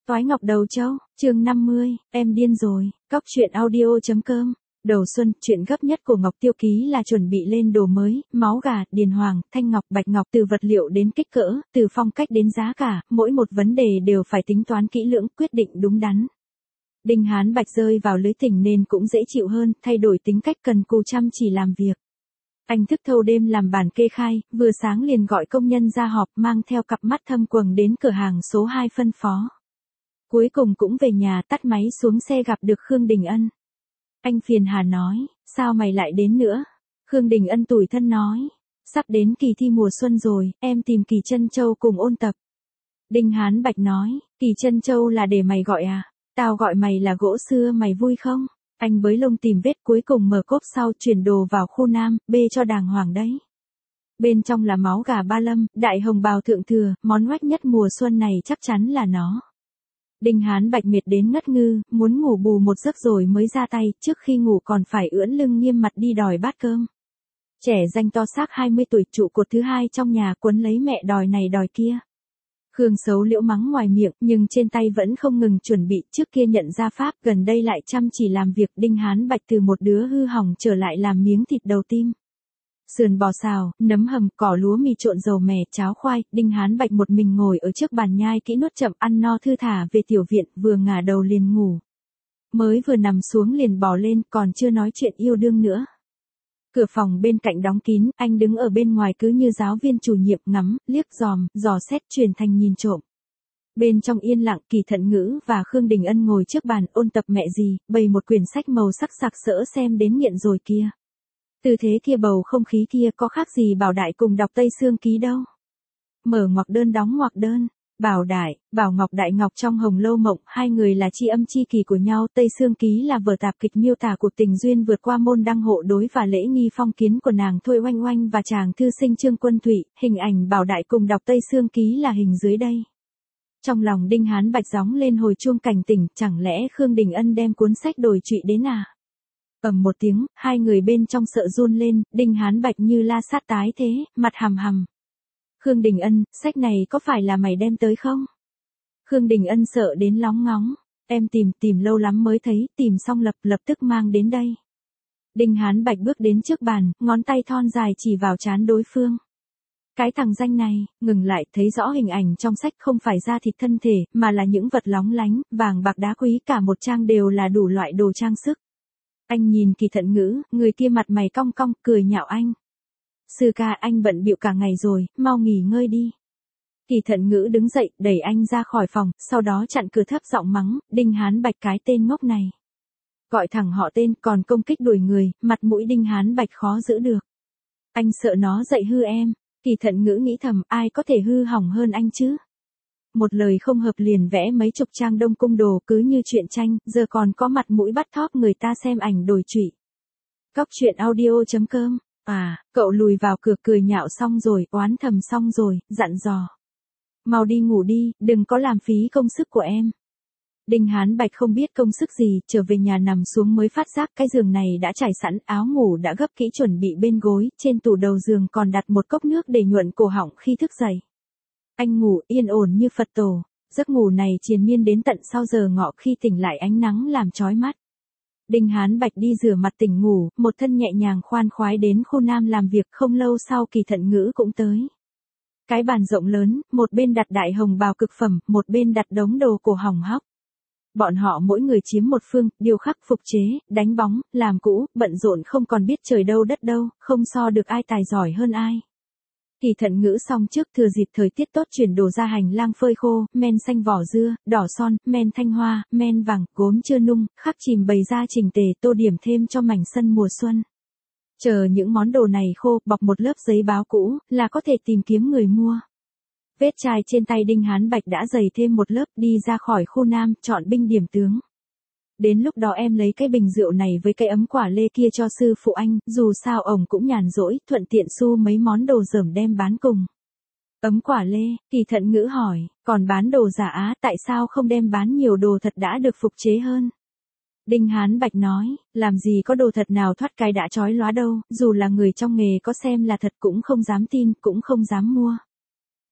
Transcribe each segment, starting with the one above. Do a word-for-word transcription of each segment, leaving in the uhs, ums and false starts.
Toái ngọc đầu trâu, chương năm mươi, em điên rồi, cóc truyện audio.com. Đầu xuân, chuyện gấp nhất của Ngọc Tiêu Ký là chuẩn bị lên đồ mới, máu gà, điền hoàng, thanh ngọc, bạch ngọc, từ vật liệu đến kích cỡ, từ phong cách đến giá cả, mỗi một vấn đề đều phải tính toán kỹ lưỡng, quyết định đúng đắn. Đinh Hán Bạch rơi vào lưới tình nên cũng dễ chịu hơn, thay đổi tính cách cần cù chăm chỉ làm việc. Anh thức thâu đêm làm bản kê khai, vừa sáng liền gọi công nhân ra họp, mang theo cặp mắt thâm quầng đến cửa hàng số hai phân phó. Cuối cùng cũng về nhà, tắt máy xuống xe gặp được Khương Đình Ân. Anh phiền hà nói, sao mày lại đến nữa? Khương Đình Ân tủi thân nói, sắp đến kỳ thi mùa xuân rồi, em tìm Kỳ Trân Châu cùng ôn tập. Đinh Hán Bạch nói, Kỳ Trân Châu là để mày gọi à? Tao gọi mày là gỗ xưa, mày vui không? Anh bới lông tìm vết, cuối cùng mở cốp sau, chuyển đồ vào khu nam, bê cho đàng hoàng đấy. Bên trong là máu gà ba lâm, đại hồng bào thượng thừa, món ngoách nhất mùa xuân này chắc chắn là nó. Đinh Hán Bạch mệt đến ngất ngư, muốn ngủ bù một giấc rồi mới ra tay, trước khi ngủ còn phải ưỡn lưng nghiêm mặt đi đòi bát cơm. Trẻ danh to xác hai mươi tuổi, trụ cột thứ hai trong nhà, quấn lấy mẹ đòi này đòi kia. Khương Sấu Liễu mắng ngoài miệng, nhưng trên tay vẫn không ngừng chuẩn bị, trước kia nhận ra pháp, gần đây lại chăm chỉ làm việc. Đinh Hán Bạch từ một đứa hư hỏng trở lại làm miếng thịt đầu tim. Sườn bò xào, nấm hầm, cỏ lúa mì trộn dầu mè, cháo khoai. Đinh Hán Bạch một mình ngồi ở trước bàn nhai kỹ nuốt chậm, ăn no thư thả về tiểu viện, vừa ngả đầu liền ngủ. Mới vừa nằm xuống liền bò lên, còn chưa nói chuyện yêu đương nữa. Cửa phòng bên cạnh đóng kín, anh đứng ở bên ngoài cứ như giáo viên chủ nhiệm, ngắm, liếc dòm, dò xét, chuyển thành nhìn trộm. Bên trong yên lặng, Kỳ Thận Ngữ và Khương Đình Ân ngồi trước bàn, ôn tập mẹ gì, bày một quyển sách màu sắc sặc sỡ xem đến nghiện rồi kia. Tư thế kia, bầu không khí kia có khác gì Bảo Đại cùng đọc Tây Sương Ký đâu. Mở ngoặc đơn đóng ngoặc đơn. Bảo Đại, Bảo Ngọc Đại Ngọc trong Hồng Lâu Mộng, hai người là tri âm tri kỷ của nhau. Tây Sương Ký là vở tạp kịch miêu tả cuộc tình duyên vượt qua môn đăng hộ đối và lễ nghi phong kiến của nàng Thôi Oanh Oanh và chàng thư sinh Trương Quân Thụy. Hình ảnh Bảo Đại cùng đọc Tây Sương Ký là hình dưới đây. Trong lòng Đinh Hán Bạch gióng lên hồi chuông cảnh tỉnh, chẳng lẽ Khương Đình Ân đem cuốn sách đổi trụy đến à? Ầm một tiếng, hai người bên trong sợ run lên, Đinh Hán Bạch như la sát tái thế, mặt hằm hằm. Khương Đình Ân, sách này có phải là mày đem tới không? Khương Đình Ân sợ đến lóng ngóng, em tìm, tìm lâu lắm mới thấy, tìm xong lập, lập tức mang đến đây. Đinh Hán Bạch bước đến trước bàn, ngón tay thon dài chỉ vào trán đối phương. Cái thằng danh này, ngừng lại, thấy rõ hình ảnh trong sách không phải da thịt thân thể, mà là những vật lóng lánh, vàng bạc đá quý, cả một trang đều là đủ loại đồ trang sức. Anh nhìn Kỳ Thận Ngữ, người kia mặt mày cong cong, cười nhạo anh. Sư ca, anh bận bịu cả ngày rồi, mau nghỉ ngơi đi. Kỳ Thận Ngữ đứng dậy, đẩy anh ra khỏi phòng, sau đó chặn cửa, thấp giọng mắng, Đinh Hán Bạch cái tên ngốc này. Gọi thẳng họ tên, còn công kích đuổi người, mặt mũi Đinh Hán Bạch khó giữ được. Anh sợ nó dạy hư em. Kỳ Thận Ngữ nghĩ thầm, ai có thể hư hỏng hơn anh chứ? Một lời không hợp liền vẽ mấy chục trang Đông Cung đồ, cứ như chuyện tranh, giờ còn có mặt mũi bắt thóp người ta xem ảnh đổi trụy. Cóc truyện audio.com. À, cậu lùi vào cửa, cười nhạo xong rồi, oán thầm xong rồi, dặn dò. Mau đi ngủ đi, đừng có làm phí công sức của em. Đinh Hán Bạch không biết công sức gì, trở về nhà nằm xuống mới phát giác cái giường này đã trải sẵn, áo ngủ đã gấp kỹ chuẩn bị bên gối, trên tủ đầu giường còn đặt một cốc nước để nhuận cổ họng khi thức dậy. Anh ngủ yên ổn như Phật tổ, giấc ngủ này triền miên đến tận sau giờ ngọ, khi tỉnh lại ánh nắng làm chói mắt. Đinh Hán Bạch đi rửa mặt tỉnh ngủ, một thân nhẹ nhàng khoan khoái đến khu nam làm việc, không lâu sau Kỳ Thận Ngữ cũng tới. Cái bàn rộng lớn, một bên đặt đại hồng bào cực phẩm, một bên đặt đống đồ cổ hỏng hóc. Bọn họ mỗi người chiếm một phương, điêu khắc, phục chế, đánh bóng, làm cũ, bận rộn không còn biết trời đâu đất đâu, không so được ai tài giỏi hơn ai. Kỳ Thận Ngữ xong trước, thừa dịp thời tiết tốt chuyển đồ ra hành lang phơi khô, men xanh vỏ dưa, đỏ son, men thanh hoa, men vàng, gốm chưa nung, khắc chìm bày ra chỉnh tề, tô điểm thêm cho mảnh sân mùa xuân. Chờ những món đồ này khô, bọc một lớp giấy báo cũ, là có thể tìm kiếm người mua. Vết chai trên tay Đinh Hán Bạch đã dày thêm một lớp, đi ra khỏi khu nam, chọn binh điểm tướng. Đến lúc đó em lấy cái bình rượu này với cái ấm quả lê kia cho sư phụ anh, dù sao ổng cũng nhàn rỗi, thuận tiện xu mấy món đồ dởm đem bán cùng. Ấm quả lê, Kỳ Thận Ngữ hỏi, còn bán đồ giả á, tại sao không đem bán nhiều đồ thật đã được phục chế hơn? Đinh Hán Bạch nói, làm gì có đồ thật nào thoát cái đã chói lóa đâu, dù là người trong nghề có xem là thật cũng không dám tin, cũng không dám mua.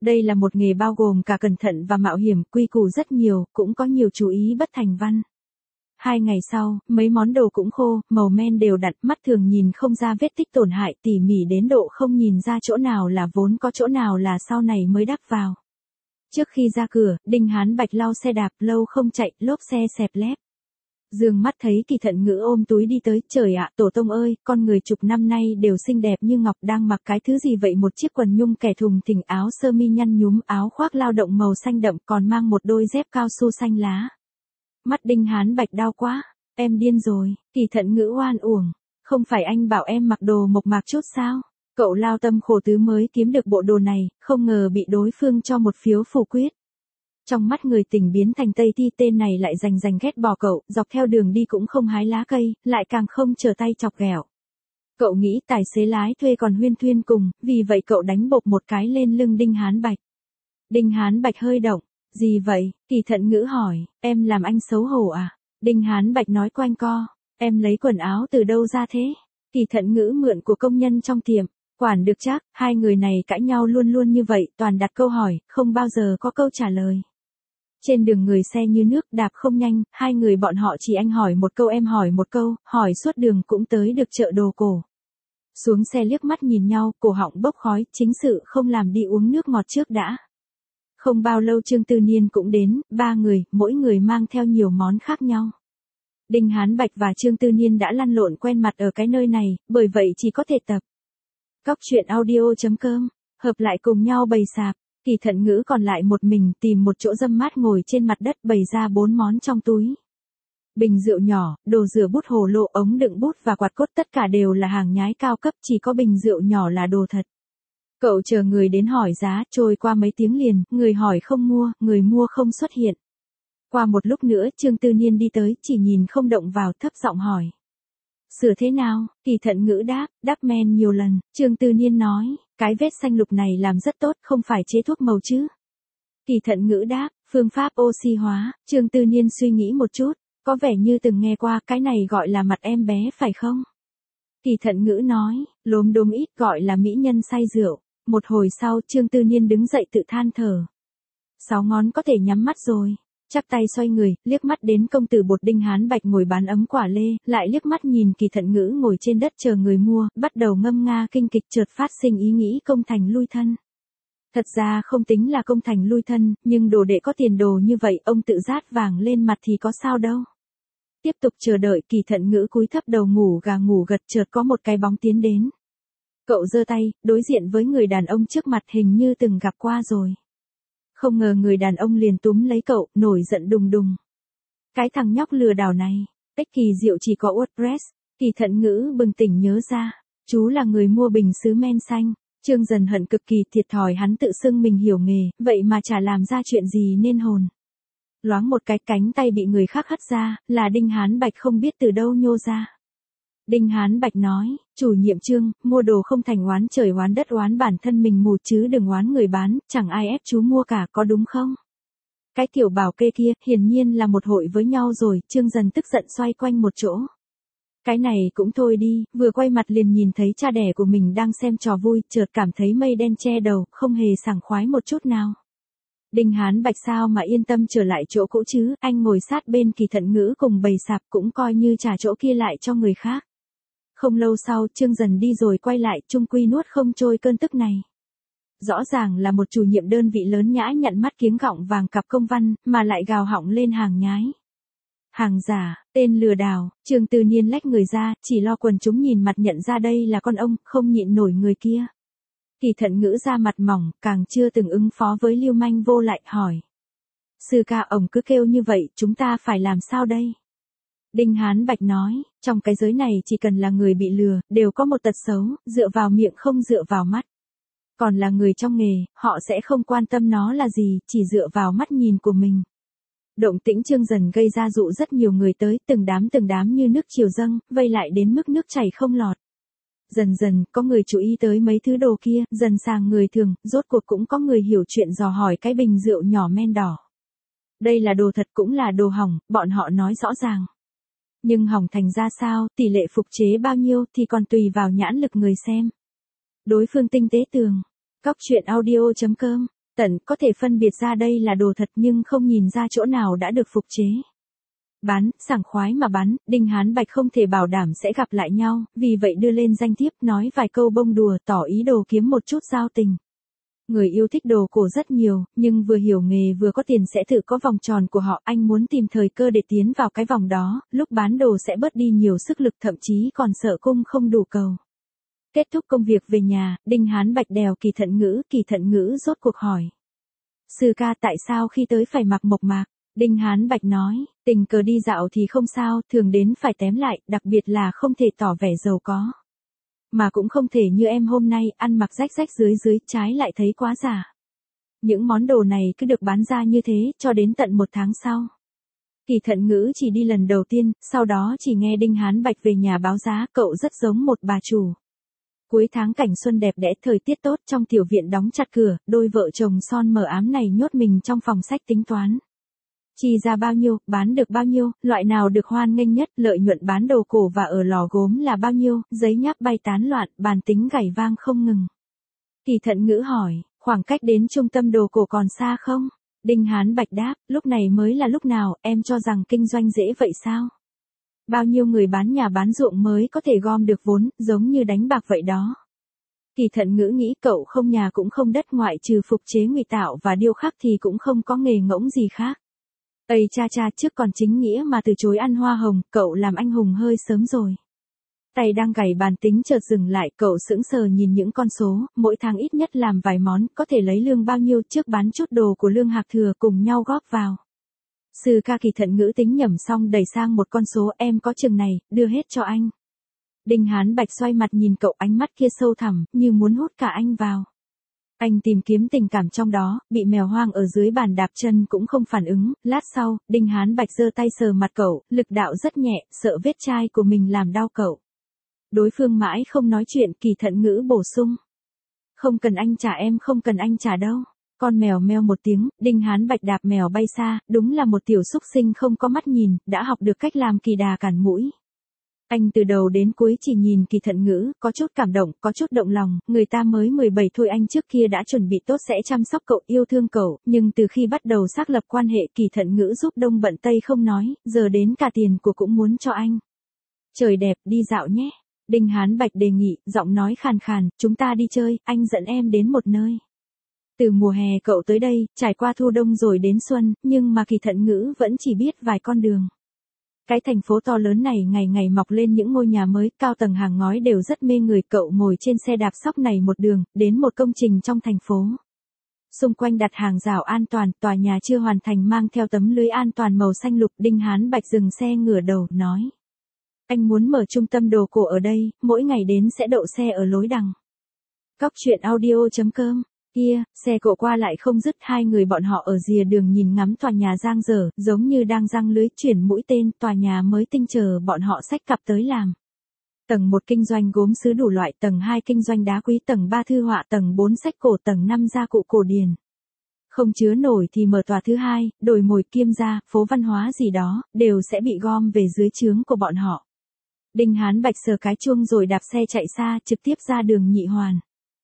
Đây là một nghề bao gồm cả cẩn thận và mạo hiểm, quy củ rất nhiều, cũng có nhiều chú ý bất thành văn. Hai ngày sau, mấy món đồ cũng khô, màu men đều đặn, mắt thường nhìn không ra vết tích tổn hại, tỉ mỉ đến độ không nhìn ra chỗ nào là vốn có, chỗ nào là sau này mới đắp vào. Trước khi ra cửa, Đinh Hán Bạch lau xe đạp, lâu không chạy, lốp xe xẹp lép. Dương mắt thấy Kỳ Thận Ngữ ôm túi đi tới, trời ạ, tổ tông ơi, con người chục năm nay đều xinh đẹp như ngọc, đang mặc cái thứ gì vậy, một chiếc quần nhung kẻ thùng thình, áo sơ mi nhăn nhúm, áo khoác lao động màu xanh đậm, còn mang một đôi dép cao su xanh lá. Mắt Đinh Hán Bạch đau quá, em điên rồi, Kỳ Thận Ngữ oan uổng, không phải anh bảo em mặc đồ mộc mạc chút sao? Cậu lao tâm khổ tứ mới kiếm được bộ đồ này, không ngờ bị đối phương cho một phiếu phủ quyết. Trong mắt người tình biến thành Tây Thi, tên này lại rành rành ghét bỏ cậu, dọc theo đường đi cũng không hái lá cây, lại càng không trở tay chọc ghẹo. Cậu nghĩ tài xế lái thuê còn huyên thuyên cùng, vì vậy cậu đánh bộp một cái lên lưng Đinh Hán Bạch. Đinh Hán Bạch hơi động, gì vậy? Kỳ Thận Ngữ hỏi, em làm anh xấu hổ à? Đinh Hán Bạch nói quanh co, em lấy quần áo từ đâu ra thế? Kỳ Thận Ngữ mượn của công nhân trong tiệm. Quản được chắc, hai người này cãi nhau luôn luôn như vậy, toàn đặt câu hỏi, không bao giờ có câu trả lời. Trên đường người xe như nước, đạp không nhanh, hai người bọn họ chỉ anh hỏi một câu em hỏi một câu, hỏi suốt đường cũng tới được chợ đồ cổ. Xuống xe liếc mắt nhìn nhau, cổ họng bốc khói, chính sự không làm đi uống nước ngọt trước đã. Không bao lâu Trương Tư Niên cũng đến, ba người, mỗi người mang theo nhiều món khác nhau. Đinh Hán Bạch và Trương Tư Niên đã lăn lộn quen mặt ở cái nơi này, bởi vậy chỉ có thể tập. Cóc truyện audio chấm com, hợp lại cùng nhau bày sạp. Kỳ Thận Ngữ còn lại một mình, tìm một chỗ râm mát ngồi trên mặt đất, bày ra bốn món trong túi. Bình rượu nhỏ, đồ rửa bút, hồ lô, ống đựng bút và quạt cốt, tất cả đều là hàng nhái cao cấp, chỉ có bình rượu nhỏ là đồ thật. Cậu chờ người đến hỏi giá, trôi qua mấy tiếng liền, người hỏi không mua, người mua không xuất hiện. Qua một lúc nữa Trương Tư Niên đi tới, chỉ nhìn không động vào, thấp giọng hỏi. Sửa thế nào? Kỳ Thận Ngữ đáp, đắp men nhiều lần. Trương Tư Niên nói, cái vết xanh lục này làm rất tốt, không phải chế thuốc màu chứ? Kỳ Thận Ngữ đáp, phương pháp oxy hóa. Trương Tư Niên suy nghĩ một chút, có vẻ như từng nghe qua, cái này gọi là mặt em bé phải không? Kỳ Thận Ngữ nói, lốm đốm ít, gọi là mỹ nhân say rượu. Một hồi sau Trương Tư Niên đứng dậy tự than thở. Sáu ngón có thể nhắm mắt rồi. Chắp tay xoay người, liếc mắt đến công tử bột Đinh Hán Bạch ngồi bán ấm quả lê, lại liếc mắt nhìn Kỳ Thận Ngữ ngồi trên đất chờ người mua, bắt đầu ngâm nga kinh kịch, chợt phát sinh ý nghĩ công thành lui thân. Thật ra không tính là công thành lui thân, nhưng đồ đệ có tiền đồ như vậy, ông tự rát vàng lên mặt thì có sao đâu. Tiếp tục chờ đợi, Kỳ Thận Ngữ cúi thấp đầu ngủ gà ngủ gật, chợt có một cái bóng tiến đến. Cậu giơ tay, đối diện với người đàn ông trước mặt, hình như từng gặp qua rồi. Không ngờ người đàn ông liền túm lấy cậu, nổi giận đùng đùng. Cái thằng nhóc lừa đảo này, Ích Kỳ Diệu chỉ có WordPress. Kỳ Thận Ngữ bừng tỉnh nhớ ra, chú là người mua bình sứ men xanh. Trương Dần hận cực kỳ, thiệt thòi hắn tự xưng mình hiểu nghề, vậy mà chả làm ra chuyện gì nên hồn. Loáng một cái, cánh tay bị người khác hất ra, là Đinh Hán Bạch không biết từ đâu nhô ra. Đinh Hán Bạch nói, chủ nhiệm Trương, mua đồ không thành oán trời oán đất, oán bản thân mình mù chứ đừng oán người bán, chẳng ai ép chú mua cả, có đúng không? Cái kiểu bảo kê kia, hiển nhiên là một hội với nhau rồi. Trương Dần tức giận xoay quanh một chỗ. Cái này cũng thôi đi, vừa quay mặt liền nhìn thấy cha đẻ của mình đang xem trò vui, chợt cảm thấy mây đen che đầu, không hề sảng khoái một chút nào. Đinh Hán Bạch sao mà yên tâm trở lại chỗ cũ chứ, anh ngồi sát bên Kỳ Thận Ngữ cùng bày sạp, cũng coi như trả chỗ kia lại cho người khác. Không lâu sau, Trương Dần đi rồi quay lại, chung quy nuốt không trôi cơn tức này. Rõ ràng là một chủ nhiệm đơn vị lớn nhã nhặn mắt kiếng gọng vàng cặp công văn, mà lại gào họng lên hàng nhái. Hàng giả, tên lừa đảo. Trương Tư Niên lách người ra, chỉ lo quần chúng nhìn mặt nhận ra đây là con ông, không nhịn nổi người kia. Kỳ Thận Ngữ ra mặt mỏng, càng chưa từng ứng phó với lưu manh vô lại, hỏi. Sư ca, ông cứ kêu như vậy, chúng ta phải làm sao đây? Đinh Hán Bạch nói, trong cái giới này chỉ cần là người bị lừa, đều có một tật xấu, dựa vào miệng không dựa vào mắt. Còn là người trong nghề, họ sẽ không quan tâm nó là gì, chỉ dựa vào mắt nhìn của mình. Động tĩnh Trương Dần gây ra dụ rất nhiều người tới, từng đám từng đám như nước triều dâng, vây lại đến mức nước chảy không lọt. Dần dần, có người chú ý tới mấy thứ đồ kia, dần sang người thường, rốt cuộc cũng có người hiểu chuyện dò hỏi cái bình rượu nhỏ men đỏ. Đây là đồ thật cũng là đồ hỏng, bọn họ nói rõ ràng. Nhưng hỏng thành ra sao, tỷ lệ phục chế bao nhiêu thì còn tùy vào nhãn lực người xem. Đối phương tinh tế tường. Cóc truyện audio chấm com tận có thể phân biệt ra đây là đồ thật nhưng không nhìn ra chỗ nào đã được phục chế. Bán, sảng khoái mà bán, Đinh Hán Bạch không thể bảo đảm sẽ gặp lại nhau, vì vậy đưa lên danh thiếp nói vài câu bông đùa tỏ ý đồ kiếm một chút giao tình. Người yêu thích đồ cổ rất nhiều, nhưng vừa hiểu nghề vừa có tiền sẽ tự có vòng tròn của họ, anh muốn tìm thời cơ để tiến vào cái vòng đó, lúc bán đồ sẽ bớt đi nhiều sức lực thậm chí còn sợ cung không đủ cầu. Kết thúc công việc về nhà, Đinh Hán Bạch đèo Kỳ Thận Ngữ, Kỳ Thận Ngữ rốt cuộc hỏi. Sư ca tại sao khi tới phải mặc mộc mạc? Đinh Hán Bạch nói, tình cờ đi dạo thì không sao, thường đến phải tém lại, đặc biệt là không thể tỏ vẻ giàu có. Mà cũng không thể như em hôm nay, ăn mặc rách rách dưới dưới, trái lại thấy quá giả. Những món đồ này cứ được bán ra như thế, cho đến tận một tháng sau. Kỳ Thận Ngữ chỉ đi lần đầu tiên, sau đó chỉ nghe Đinh Hán Bạch về nhà báo giá, cậu rất giống một bà chủ. Cuối tháng cảnh xuân đẹp đẽ, thời tiết tốt, trong tiểu viện đóng chặt cửa, đôi vợ chồng son mờ ám này nhốt mình trong phòng sách tính toán. Chi ra bao nhiêu, bán được bao nhiêu, loại nào được hoan nghênh nhất, lợi nhuận bán đồ cổ và ở lò gốm là bao nhiêu, giấy nháp bay tán loạn, bàn tính gảy vang không ngừng. Kỳ Thận Ngữ hỏi, khoảng cách đến trung tâm đồ cổ còn xa không? Đinh Hán Bạch đáp, lúc này mới là lúc nào, em cho rằng kinh doanh dễ vậy sao? Bao nhiêu người bán nhà bán ruộng mới có thể gom được vốn, giống như đánh bạc vậy đó. Kỳ Thận Ngữ nghĩ cậu không nhà cũng không đất, ngoại trừ phục chế ngụy tạo và điêu khắc thì cũng không có nghề ngỗng gì khác. Ây cha cha, trước còn chính nghĩa mà từ chối ăn hoa hồng, cậu làm anh hùng hơi sớm rồi. Tay đang gảy bàn tính chợt dừng lại, cậu sững sờ nhìn những con số, mỗi tháng ít nhất làm vài món, có thể lấy lương bao nhiêu, trước bán chút đồ của lương hạc thừa cùng nhau góp vào. Sư ca. Kỳ Thận Ngữ tính nhẩm xong đẩy sang một con số, em có chừng này, đưa hết cho anh. Đinh Hán Bạch xoay mặt nhìn cậu, ánh mắt kia sâu thẳm, như muốn hút cả anh vào. Anh tìm kiếm tình cảm trong đó, bị mèo hoang ở dưới bàn đạp chân cũng không phản ứng, lát sau, Đinh Hán Bạch giơ tay sờ mặt cậu, lực đạo rất nhẹ, sợ vết chai của mình làm đau cậu. Đối phương mãi không nói chuyện, Kỳ Thận Ngữ bổ sung. Không cần anh trả, em không cần anh trả đâu. Con mèo meo một tiếng, Đinh Hán Bạch đạp mèo bay xa, đúng là một tiểu xúc sinh không có mắt nhìn, đã học được cách làm kỳ đà cản mũi. Anh từ đầu đến cuối chỉ nhìn Kỳ Thận Ngữ, có chút cảm động, có chút động lòng, người ta mới mười bảy thôi, anh trước kia đã chuẩn bị tốt sẽ chăm sóc cậu, yêu thương cậu, nhưng từ khi bắt đầu xác lập quan hệ, Kỳ Thận Ngữ giúp đông bận tây không nói, giờ đến cả tiền của cũng muốn cho anh. Trời đẹp, đi dạo nhé. Đinh Hán Bạch đề nghị, giọng nói khàn khàn, chúng ta đi chơi, anh dẫn em đến một nơi. Từ mùa hè cậu tới đây, trải qua thu đông rồi đến xuân, nhưng mà Kỳ Thận Ngữ vẫn chỉ biết vài con đường. Cái thành phố to lớn này ngày ngày mọc lên những ngôi nhà mới, cao tầng hàng ngói đều rất mê người, cậu ngồi trên xe đạp sóc này một đường, đến một công trình trong thành phố. Xung quanh đặt hàng rào an toàn, tòa nhà chưa hoàn thành mang theo tấm lưới an toàn màu xanh lục. Đinh Hán Bạch dừng xe ngửa đầu, nói. Anh muốn mở trung tâm đồ cổ ở đây, mỗi ngày đến sẽ đậu xe ở lối đằng. Cóc truyện audio chấm com. Kia, xe cộ qua lại không dứt, hai người bọn họ ở rìa đường nhìn ngắm tòa nhà giang dở, giống như đang giăng lưới chuyển mũi tên, tòa nhà mới tinh chờ bọn họ xách cặp tới làm. Tầng một kinh doanh gốm sứ đủ loại, tầng hai kinh doanh đá quý, tầng ba thư họa, tầng bốn sách cổ, tầng năm gia cụ cổ điển. Không chứa nổi thì mở tòa thứ hai, đồi mồi, Kiêm gia, phố văn hóa gì đó, đều sẽ bị gom về dưới trướng của bọn họ. Đinh Hán Bạch sờ cái chuông rồi đạp xe chạy xa, trực tiếp ra đường Nhị Hoàn.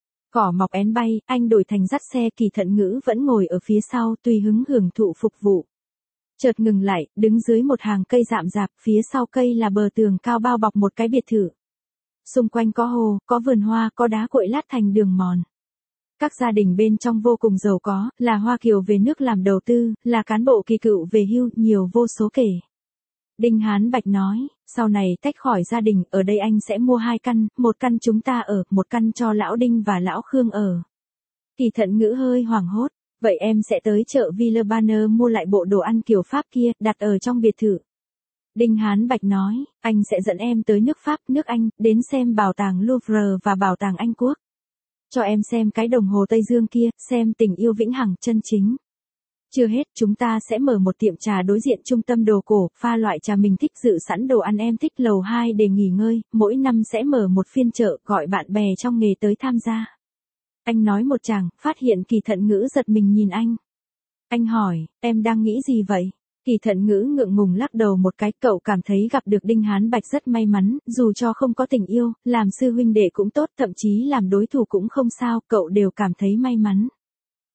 Cỏ mọc én bay, anh đổi thành dắt xe, Kỳ Thận Ngữ vẫn ngồi ở phía sau, tùy hứng hưởng thụ phục vụ. Chợt ngừng lại, đứng dưới một hàng cây rậm rạp, phía sau cây là bờ tường cao bao bọc một cái biệt thự. Xung quanh có hồ, có vườn hoa, có đá cuội lát thành đường mòn. Các gia đình bên trong vô cùng giàu có, là Hoa Kiều về nước làm đầu tư, là cán bộ kỳ cựu về hưu, nhiều vô số kể. Đinh Hán Bạch nói, sau này tách khỏi gia đình, ở đây anh sẽ mua hai căn, một căn chúng ta ở, một căn cho lão Đinh và lão Khương ở. Kỳ Thận Ngữ hơi hoảng hốt, vậy em sẽ tới chợ Villeurbanne mua lại bộ đồ ăn kiểu Pháp kia, đặt ở trong biệt thự. Đinh Hán Bạch nói, anh sẽ dẫn em tới nước Pháp, nước Anh, đến xem bảo tàng Louvre và bảo tàng Anh Quốc. Cho em xem cái đồng hồ Tây Dương kia, xem tình yêu vĩnh hằng chân chính. Chưa hết, chúng ta sẽ mở một tiệm trà đối diện trung tâm đồ cổ, pha loại trà mình thích, dự sẵn đồ ăn em thích, lầu hai để nghỉ ngơi, mỗi năm sẽ mở một phiên chợ, gọi bạn bè trong nghề tới tham gia. Anh nói một tràng, phát hiện Kỳ Thận Ngữ giật mình nhìn anh. Anh hỏi, em đang nghĩ gì vậy? Kỳ Thận Ngữ ngượng ngùng lắc đầu một cái, cậu cảm thấy gặp được Đinh Hán Bạch rất may mắn, dù cho không có tình yêu, làm sư huynh đệ cũng tốt, thậm chí làm đối thủ cũng không sao, cậu đều cảm thấy may mắn.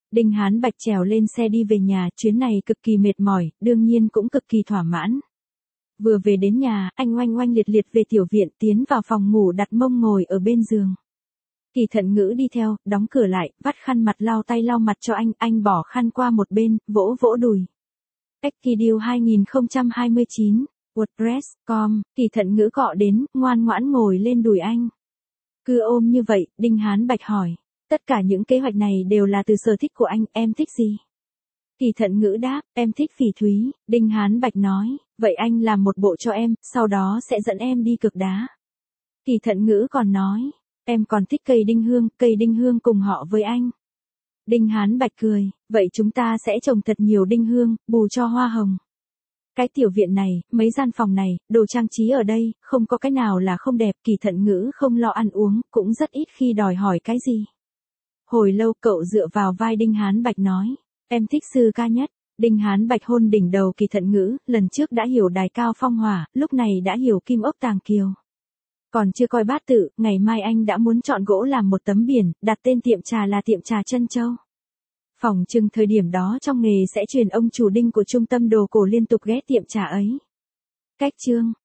Đinh Hán Bạch trèo lên xe đi về nhà, chuyến này cực kỳ mệt mỏi, đương nhiên cũng cực kỳ thỏa mãn. Vừa về đến nhà, anh oanh oanh liệt liệt về tiểu viện, tiến vào phòng ngủ đặt mông ngồi ở bên giường. Kỳ Thận Ngữ đi theo, đóng cửa lại, vắt khăn mặt lau tay lau mặt cho anh, anh bỏ khăn qua một bên, vỗ vỗ đùi. Ekidio hai không hai chín, WordPress chấm com, Kỳ Thận Ngữ cọ đến, ngoan ngoãn ngồi lên đùi anh. Cứ ôm như vậy, Đinh Hán Bạch hỏi. Tất cả những kế hoạch này đều là từ sở thích của anh, em thích gì? Kỳ Thận Ngữ đáp, em thích phỉ thúy. Đinh Hán Bạch nói, vậy anh làm một bộ cho em, sau đó sẽ dẫn em đi cược đá. Kỳ Thận Ngữ còn nói, em còn thích cây đinh hương, cây đinh hương cùng họ với anh. Đinh Hán Bạch cười, vậy chúng ta sẽ trồng thật nhiều đinh hương, bù cho hoa hồng. Cái tiểu viện này, mấy gian phòng này, đồ trang trí ở đây, không có cái nào là không đẹp. Kỳ Thận Ngữ không lo ăn uống, cũng rất ít khi đòi hỏi cái gì. Hồi lâu cậu dựa vào vai Đinh Hán Bạch nói, em thích sư ca nhất. Đinh Hán Bạch hôn đỉnh đầu Kỳ Thận Ngữ, lần trước đã hiểu đài cao phong hỏa, lúc này đã hiểu kim ốc tàng kiều. Còn chưa coi bát tự, ngày mai anh đã muốn chọn gỗ làm một tấm biển, đặt tên tiệm trà là tiệm trà Trân Châu. Phỏng chừng thời điểm đó trong nghề sẽ truyền ông chủ Đinh của trung tâm đồ cổ liên tục ghé tiệm trà ấy. Cách chương